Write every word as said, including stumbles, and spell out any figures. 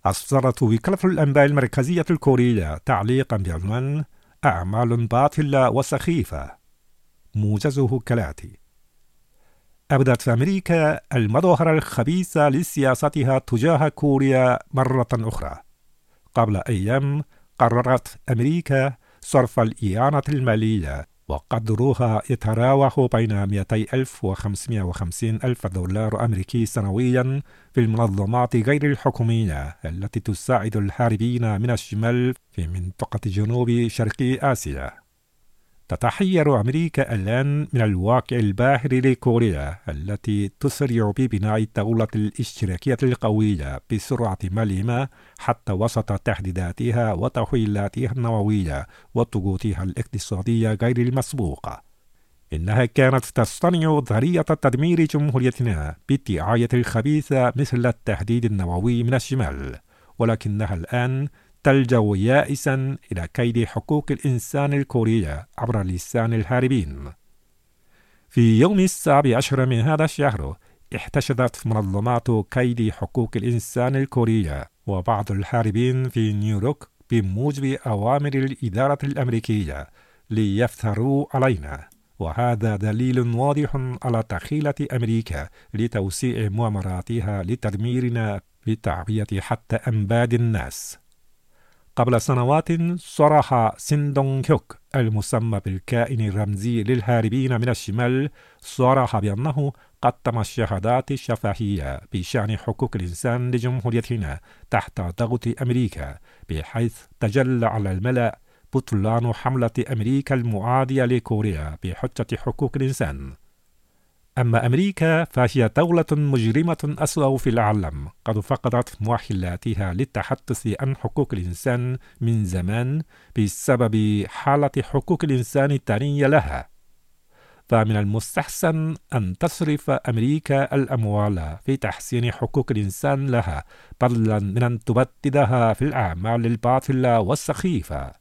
أصدرت وكالة الأنباء المركزية الكورية تعليقا بعنوان أعمال باطلة وسخيفة. موجزه كالآتي: أبدت أمريكا المظهر الخبيث لسياستها تجاه كوريا مرة أخرى. قبل أيام قررت أمريكا صرف الإعانة المالية وقدرها يتراوح بين مئتي ألف وخمسمئة وخمسين ألف دولار أمريكي سنويا في المنظمات غير الحكومية التي تساعد الهاربين من الشمال في منطقة جنوب شرق آسيا. تتحير أمريكا الآن من الواقع الباهر لكوريا التي تسرع ببناء الدولة الاشتراكية القوية بسرعة ملهمة حتى وسط تهديداتها وتحويلاتها النووية وضغوطها الاقتصادية غير المسبوقة. إنها كانت تصطنع ذريعة تدمير جمهوريتنا بالدعاية الخبيثة مثل التهديد النووي من الشمال، ولكنها الآن تلجأ يائسا إلى كيد حقوق الإنسان الكورية عبر لسان الهاربين. في يوم السابع عشر من هذا الشهر احتشدت منظمات كيد حقوق الإنسان الكورية وبعض الهاربين في نيويورك بموجب أوامر الإدارة الأمريكية ليفتروا علينا، وهذا دليل واضح على تخيلة أمريكا لتوسيع مؤامراتها لتدميرنا بتعبية حتى أنباد الناس. قبل سنوات صرح سين دونغ هيوك المسمى بالكائن الرمزي للهاربين من الشمال صرح بأنه قدم الشهادات الشفهية بشأن حقوق الإنسان لجمهوريتنا تحت ضغط أمريكا، بحيث تجلى على الملأ بطلان حملة أمريكا المعادية لكوريا بحجة حقوق الإنسان. أما أمريكا فهي دولة مجرمة أسوأ في العالم، قد فقدت مؤهلاتها للتحدث عن حقوق الإنسان من زمان بسبب حالة حقوق الإنسان الدنية لها. فمن المستحسن أن تصرف أمريكا الأموال في تحسين حقوق الإنسان لها بدلا من أن تبددها في الأعمال الباطلة والسخيفة.